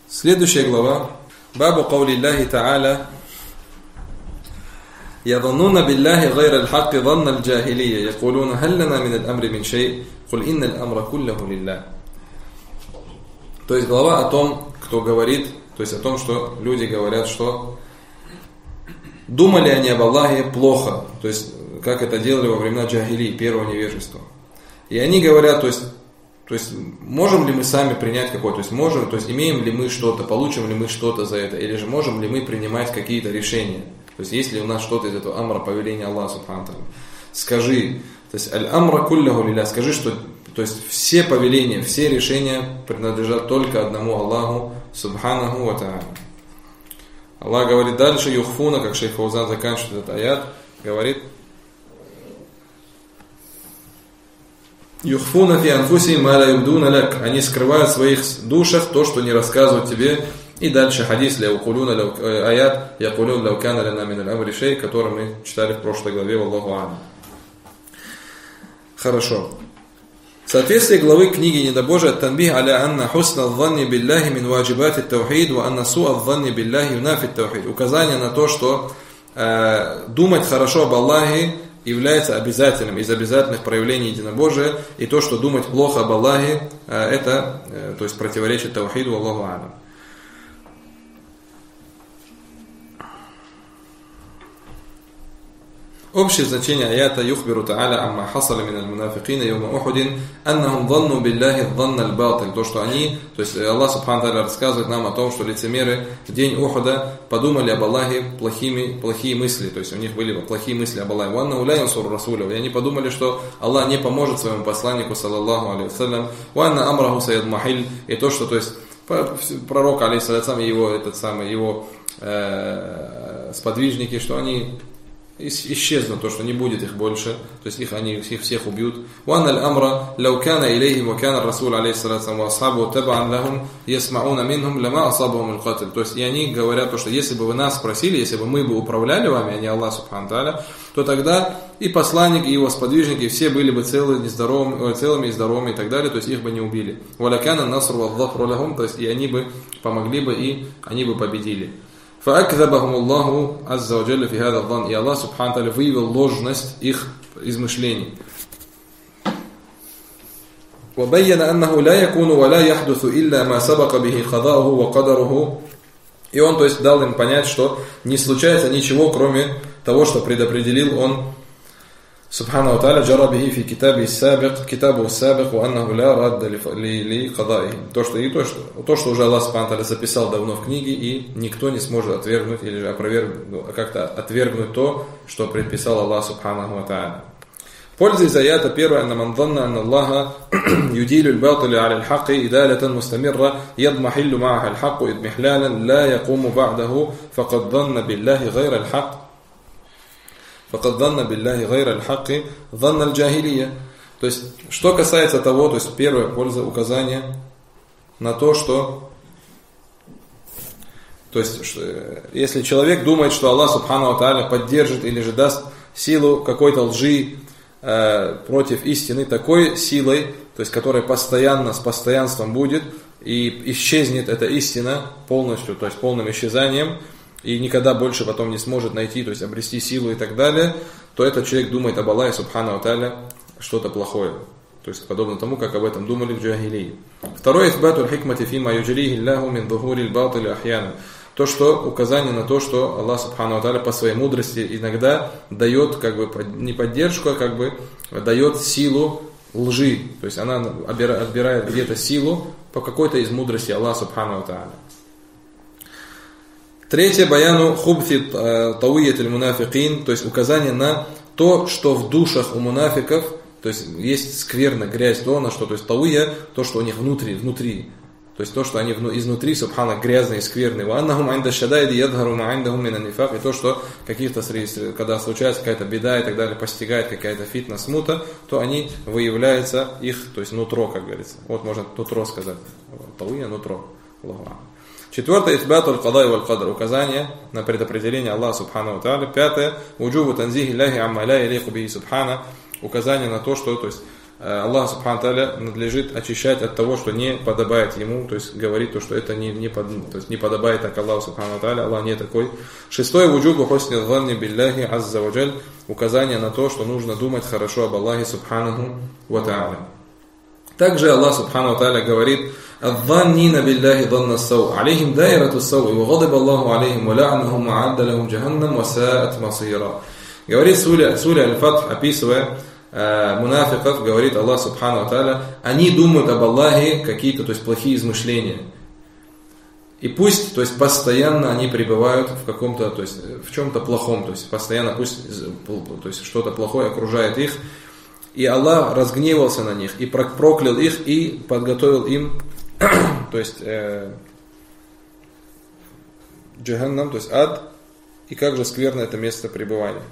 Следующая глава. Бабу каули Аллахи Та'аля. يظنون بالله غير الحق ظن الجاهلية يقولون هل لنا من الأمر من شيء قل إن الأمر كله لله. То есть глава о том, кто говорит, то есть о том, что люди говорят, что думали они об Аллахе плохо, то есть как это делали во времена джахили, первого невежества. И они говорят, то есть можем ли мы сами принять какое-то, то есть можем, то есть имеем ли мы что-то, получим ли мы что-то за это, или же можем ли мы принимать какие-то решения. То есть есть ли у нас что-то из этого амра, повеления Аллаха субхану ва тааля. Скажи, то есть аль-амра кулляху лилля, скажи, что то есть все повеления, все решения принадлежат только одному Аллаху субханаху ва тааля. Аллах говорит дальше, юхфуна, как шейх Фаузан заканчивает этот аят, говорит: юхфуна фи анфусихим ма ла юбдуна лак, они скрывают в своих душах то, что не рассказывают тебе. И дальше хадис аят якулун лау кана лана мин аль-амри шей, который мы читали в прошлой главе, валлаху а'алам. Хорошо. Соответствие главы книги Недобожия «Танбих аля анна хусна адh-дhanни билляхи мин ваджибати ат-таухид ва анна су'а адh-дhanни билляхи юнафи ат-таухид». Указание на то, что думать хорошо об Аллахе является обязательным, из обязательных проявлений единобожия, и то, что думать плохо об Аллахе, это то есть противоречит таухиду, валлаху а'алам. Общее значение аята юхбиру та'аля амма хасаля мин аль-мунафикина йома ухудин аннахум дhanну билляхи дhanна аль-батиль. То, что они, то есть Аллах субхану тааля рассказывает нам о том, что лицемеры в день Ухуда подумали об Аллахе плохие мысли, то есть у них были плохие мысли об Аллахе. Ванна уля янсуру расуля. И они подумали, что Аллах не поможет своему посланнику, саллаллаху алейхи вассалям. Ванна амраху саядмахиль. И то, что, то есть пророк, алейхиссалям, и его сподвижники, что они исчезнут, то, что не будет их больше, то есть их всех убьют. وَأَنَّ الْأَمْرَ لَوْ كَانَ إِلَيْهِمْ وَكَانَ الرَّسُولُ عَلَيْهِ الصَّلَاةُ وَأَصْحَابُهُ تَبَعًا لَهُمْ يَسْمَعُونَ مِنْهُمْ لَمَا أَصَابَهُمُ الْقَتْلُ. То есть и они говорят, что если бы вы нас спросили, если бы мы бы управляли вами, а не Аллах субхану тааля, то тогда и посланник, и его сподвижники все были бы целыми и здоровыми и так далее, то есть их бы не убили. وَلَكَانَ النَّصْرُ وَالظَّفْرُ لَهُمْ. То есть и они бы помогли бы, и они бы победили. فَأَكْذَبَهُمُ اللَّهُ عَزَّ وَجَلَّ فِي هَذَا الظَّنِّ. И Аллах субхану тааля выявил ложность их измышлений. وَبَيَّنَ أَنَّهُ لَا يَكُونُ وَلَا يَحْدُثُ إِلَّا مَا سَبَقَ بِهِ قَضَاؤُهُ وَقَدَرُهُ. И он, то есть, дал им понять, что не случается ничего, кроме того, что предопределил он субхану тааля джара бихи фи китабу сабик ва аннаху ла радда ли кадайхи. То, что уже Аллах субхану тааля записал давно в книге, и никто не сможет отвергнуть или как-то отвергнуть то, что предписал Аллах субхану тааля. Польза из аята первая: анна ман дhanна анна Аллаха юдилю аль-батиля аля аль-хакки идалатан мустамирра ядмахиллу ма'аха аль-хакку идмихлялан ла якуму ба'даху факад дhanна биллахи гайра аль-хакк. فَقَدْ ظَنَّ بِاللَّهِ غَيْرَ الْحَقِّ ظَنَّ الْجَاهِلِيَّةِ. То есть, что касается того, то есть первая польза, указание на то, что, то есть, если человек думает, что Аллах субхану ва тааля поддержит или же даст силу какой-то лжи против истины, такой силой, то есть, которая постоянно, с постоянством будет, и исчезнет эта истина полностью, то есть полным исчезанием, и никогда больше потом не сможет найти, то есть обрести силу и так далее, то этот человек думает об Аллахе субхану ва тааля что-то плохое. То есть подобно тому, как об этом думали в джахилии. Второе: ифбату аль-хикмати фима юджрихи Аллаху мин духури аль-батили ахьяна. То, что указание на то, что Аллах субхану ва тааля по своей мудрости иногда дает как бы не поддержку, а как бы дает силу лжи. То есть она отбирает где-то силу по какой-то из мудрости Аллаха субхану ва тааля. Третье: баяну хубфи тауият аль-мунафикин, то есть указание на то, что в душах у мунафиков, то есть есть скверна, грязь, то на что, то есть тауия, то, что у них внутри, то есть то, что они изнутри, субхана, грязные, скверные. Ва аннахум инда шадайди ядхару ма индахум мин ан-нифак. И то, что каких-то, когда случается какая-то беда и так далее, постигает какая-то фитна, смута, то они выявляются их, то есть нутро, как говорится. Вот можно нутро сказать. Тауия, нутро. Аллаху а'алам. Четвертое: исбату аль-кадай валь-кадр, указание на предопределение Аллаха субхану ва тааля. Пятое: уджубу танзихи Аллахи амма ла ялику бихи субхана, указание на то, что, то есть Аллах Субхану Тааля надлежит очищать от того, что не подобает ему, то есть говорит то, что это не подобает так Аллаху Субхану Тааля, Аллах не такой. Шестое, вуджубу хусни дhanни билляхи азза ва джаль, указание на то, что нужно думать хорошо об Аллахе Субханаху ва Тааля. Также Аллах Субхану Тааля говорит: «Аддhanнина билляхи дhanна ас-сау, алейхим дайрату ас-сау, ва гадаба Аллаху алейхим, ва ла'анахум, ва адда лахум джаханнам, ва саат масира». Говорит сура Аль-Фатх, описывая мунафиков, говорит Аллах Субхану Тааля: они думают об Аллахе какие-то, то есть плохие измышления. И пусть, то есть постоянно они пребывают в каком-то, то есть в чем-то плохом, то есть постоянно пусть, то есть что-то плохое окружает их. И Аллах разгневался на них и проклял их и подготовил им, то есть джаханнам, то есть ад, и как же скверно это место пребывания.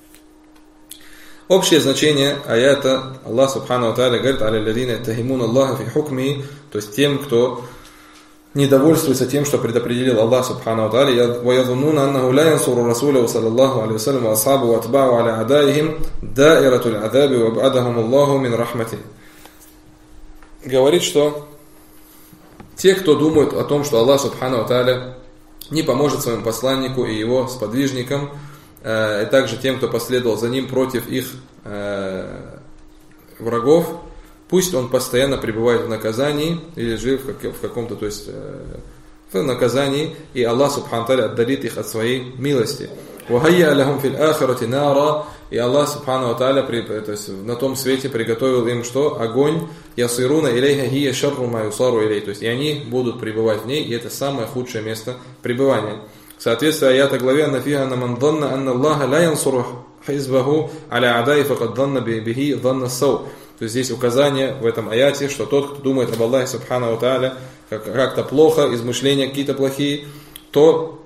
Общее значение аята Аллах Субхану Тааля говорит: «Аль-ладина тахимун Аллаха фи хукми», то есть тем, кто недовольствуется тем, что предопределил Аллах Субхану Тааля, «Ва ядуннуна аннаху ла янсуру расуляху саллаллаху алейхи ва саллям ва асхабу ва атба'у аля адаихим даиратуль адаби ва аб'адахум Аллаху мин рахмати». Говорит, что те, кто думают о том, что Аллах Субхану Тааля не поможет своему посланнику и его сподвижникам, и также тем, кто последовал за ним против их врагов, пусть он постоянно пребывает в наказании или жив в каком-то, то есть в наказании, и Аллах Субхану Тааля отдалит их от своей милости. وَهَيَّأَ لَهُمْ فِي الْآخِرَةِ نَارًا, и Аллах Субхану Тааля, то есть на том свете приготовил им что? Огонь. يَصِيرُونَ إِلَيْهَا هِيَ شَرُّ مَا يُصَارُ إِلَيْهِ, то есть и они будут пребывать в ней, и это самое худшее место пребывания. Соответственно, аята главе: «Нафиха на ман данна анна Аллаха ла янсуру хизбаху аля адай факад данна бихи данна сау». То есть здесь указание в этом аяте, что тот, кто думает об Аллахе Субхану Тааля как-то плохо, измышления какие-то плохие, то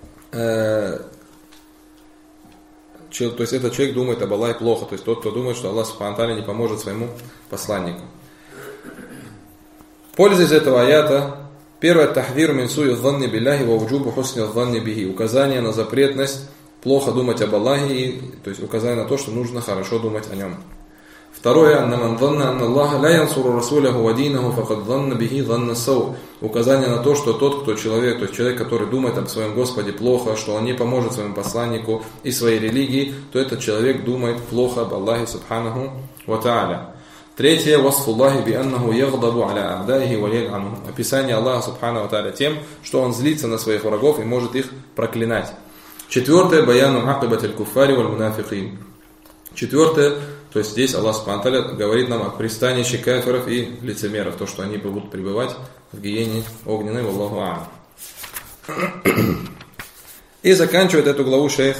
есть этот человек думает об Аллахе плохо. То есть тот, кто думает, что Аллах Субхану Тааля не поможет своему посланнику. Пользуясь этого аята, первое: тахвир мин суи дhanни билляхи ва вуджубу хусни дhanни бихи, указание на запретность плохо думать об Аллахе, и, то есть указание на то, что нужно хорошо думать о нем. Второе: анна ман дhanна анна Аллаха ла янсуру расуляху ва динаху факад дhanна бихи дhanна сау, указание на то, что тот, кто человек, то есть человек, который думает об своем Господе плохо, что он не поможет своему посланнику и своей религии, то этот человек думает плохо об Аллахе Субханаху ва Тааля. Третье: васфуллахи би аннаху ягдабу аля а'дайхи ва ял'анхум, описание Аллаха Субхану ва Тааля тем, что он злится на своих врагов и может их проклинать. Четвертое: баяну акибатиль куффари валь мунафикин. Четвертое, то есть здесь Аллах Субхану ва Тааля говорит нам о пристанище кафиров и лицемеров, то, что они будут пребывать в гиене огненной. Валлаху а'алам. И заканчивает эту главу шейх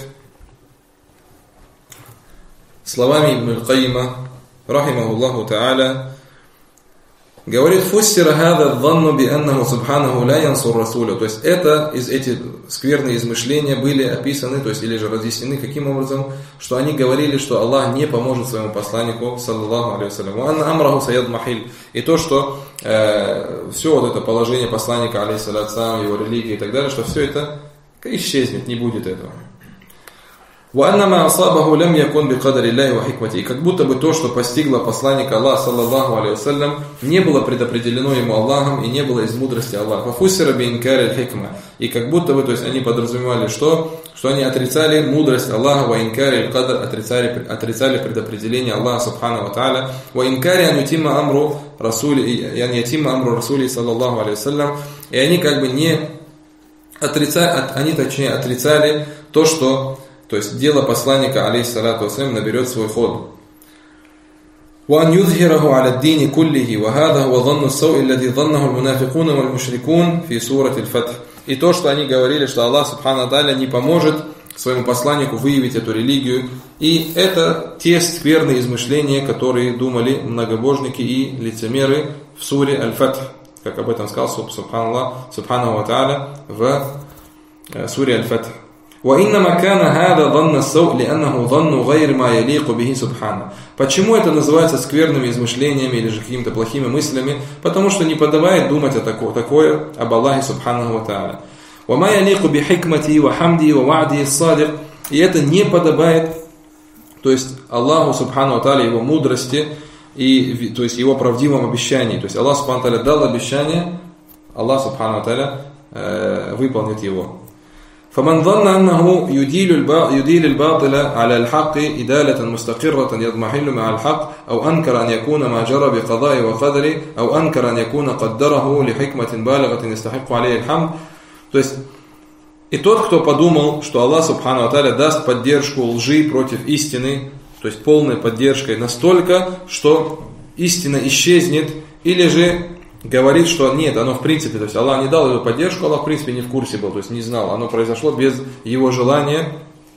словами Ибн аль-Кайима рахимахуллаху та'аля, говорит: «Фуссира хада дhanну би аннаху субханаху ла янсур расуля». То есть эти скверные измышления были описаны, то есть или же разъяснены каким образом, что они говорили, что Аллах не поможет своему посланнику, саллаллаху алейхи ва саллям, анна амраху саяд махиль, и то, что все вот это положение посланника, алейхиссалату его религии и так далее, что все это исчезнет, не будет этого. И как будто бы то, что постигло посланника Аллаха, саллаллаху алейхи вассалям, не было предопределено ему Аллахом и не было из мудрости Аллаха. И как будто бы, то есть они подразумевали, что они отрицали мудрость Аллаха, отрицали предопределение Аллаха субхану ва тааля, саллаллаху алейхи вассалям, и они как бы отрицали то, что, то есть дело посланника, алейхиссалату вассалям, наберет свой ход. وأن يظهره على الدين كله وهذا هو ظن السوء الذي ظنه المنافقون والمشركون في سورة الفتح. И то, что они говорили, что Аллах субхану ва тааля не поможет своему посланнику выявить эту религию. И это те скверные измышления, которые думали многобожники и лицемеры в суре Аль-Фатх, как об этом сказал субхану ва тааля в суре Аль-Фатх. وَإِنَّمَا كَانَ هَذَا ظَنَّ السَّوْءِ لِأَنَّهُ ظَنُّ غَيْرِ مَا يَلِيقُ بِهِ سُبْحَانَهُ. Почему это называется скверными измышлениями или же какими-то плохими мыслями? Потому что не подобает думать о такое об Аллахе субханаху ва тааля. وَمَا يَلِيقُ بِحِكْمَتِهِ وَحَمْدِهِ وَوَعْدِهِ الصَّادِقِ. И это не подобает, то есть Аллаху субхану ва тааля, его мудрости, и то есть его правдивом обещании. То есть Аллах Субхану ва Тааля дал обещание, Аллах Субхану ва Тааля выполнит его. فمن ظن أنه يديل الباطل على الحق إدالة مستقرة يضمحل مع الحق أو أنكر أن يكون ما جرى بقضاء وقدر أو أنكر أن يكون قدره لحكمة بالغة يستحق عليه الحمد. То есть и тот, кто подумал, что Аллах Субхану ва Тааля даст поддержку лжи против истины, то есть полной поддержкой настолько, что истина исчезнет, или же говорит, что нет, оно в принципе, то есть Аллах не дал эту поддержку, Аллах в принципе не в курсе был, то есть не знал, оно произошло без его желания,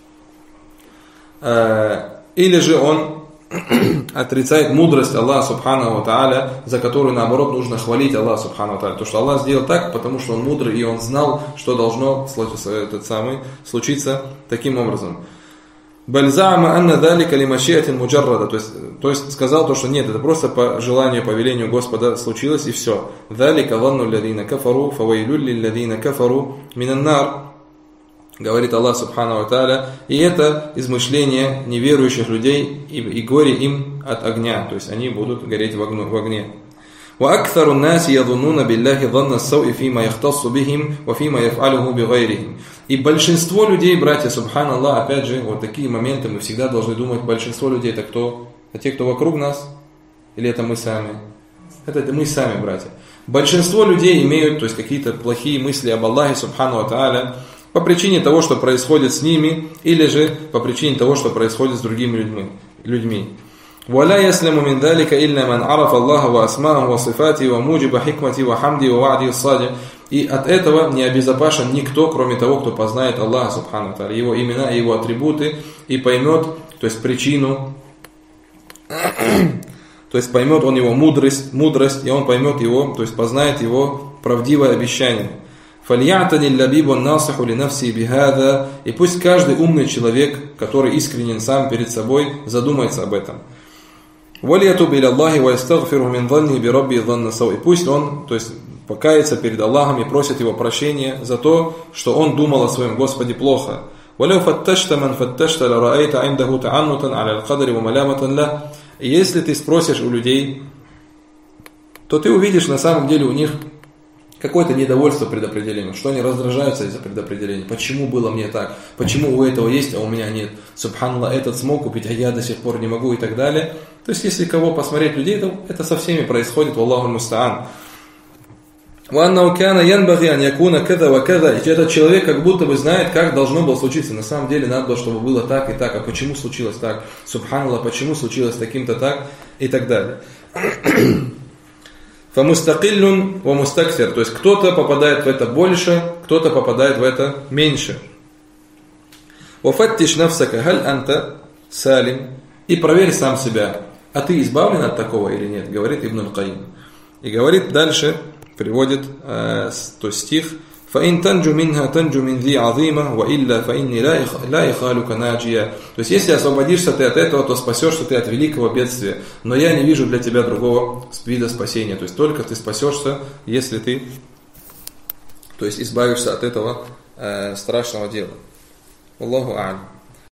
или же он отрицает мудрость Аллаха Субхану ва Тааля, за которую наоборот нужно хвалить Аллаха Субхану ва Тааля, то что Аллах сделал так, потому что он мудрый и он знал, что должно случиться таким образом. Бальзама анна далика лимашиатин муджаррада, то есть сказал то, что нет, это просто по желанию, по велению Господа случилось и все. Далика ванну лядина кафару, фавайлюль лядина кафару минаннар, говорит Аллах Субхану ва Тааля, и это измышление неверующих людей и горе им от огня, то есть они будут гореть в огне. وأكثر الناس يظنون بالله ظن السوء فيما يختص بهم وفيما يفعله بغيرهم. И большинство людей, братья, субханаллах, опять же, вот такие моменты мы всегда должны думать, большинство людей это кто? Это те, кто вокруг нас? Или это мы сами? Это мы сами, братья. Большинство людей имеют, то есть какие-то плохие мысли об Аллахе субхану ва тааля по причине того, что происходит с ними, или же по причине того, что происходит с другими людьми. ولا يسلم من ذلك إلا من عرف الله وأسماءه وصفاته وموجب حكمته وحمده ووعده الصادق. И от этого не обезопасен никто, кроме того, кто познает Аллаха субхану ва тааля, его имена и его атрибуты, и поймет, то есть причину, то есть поймет он его мудрость, и он поймет его, то есть познает его правдивое обещание. فَلْيَعْتَنِ اللَّبِيبُ النَّاصِحُ لِنَفْسِهِ بِهَذَا. И пусть каждый умный человек, который искренен сам перед собой, задумается об этом. وَلْيَتُبْ إِلَى اللَّهِ وَيَسْتَغْفِرُهُ مِنْ ظَنِّهِ بِرَبِّهِ ظَنَّ السَّوْءِ. И пусть он, то есть покается перед Аллахом и просит его прощения за то, что он думал о своем Господе плохо. وَلَوْ فَتَّشْتَ مَنْ فَتَّشْتَ لَرَأَيْتَ عِنْدَهُ تَعَنُّتًا عَلَى الْقَدْرِ وَمَلَامَةً لَهُ. И если ты спросишь у людей, то ты увидишь на самом деле у них какое-то недовольство предопределением, что они раздражаются из-за предопределения. Почему было мне так? Почему у этого есть, а у меня нет? Субханаллах, этот смог купить, а я до сих пор не могу и так далее. То есть, если кого посмотреть людей, то это со всеми происходит, валлаху мустаан. وَأَنَّهُ كَانَ يَنْبَغِي أَنْ يَكُونَ كَذَا وَكَذَا. И этот человек как будто бы знает, как должно было случиться. На самом деле надо было, чтобы было так и так. А почему случилось так? Субханаллах, почему случилось таким-то так? И так далее. فَمُسْتَقِلٌ وَمُسْتَكْثِرٌ. То есть кто-то попадает в это больше, кто-то попадает в это меньше. وَفَتِّشْ نَفْسَكَ هَلْ أَنْتَ سَالِمٌ. И проверь сам себя. А ты избавлен от такого или нет? Говорит Ибн аль-Каим. И говорит дальше, приводит то стих. فَإِن تَنْجُ مِنْهَا تَنْجُ مِنْ ذِي عَظِيمَةٍ وَإِلَّا فَإِنِّي لَا يَخَالُكَ نَاجِيًا. То есть, если освободишься ты от этого, то спасешься ты от великого бедствия. Но я не вижу для тебя другого вида спасения. То есть, только ты спасешься, если ты, то есть, избавишься от этого страшного дела. Аллаху а'лям.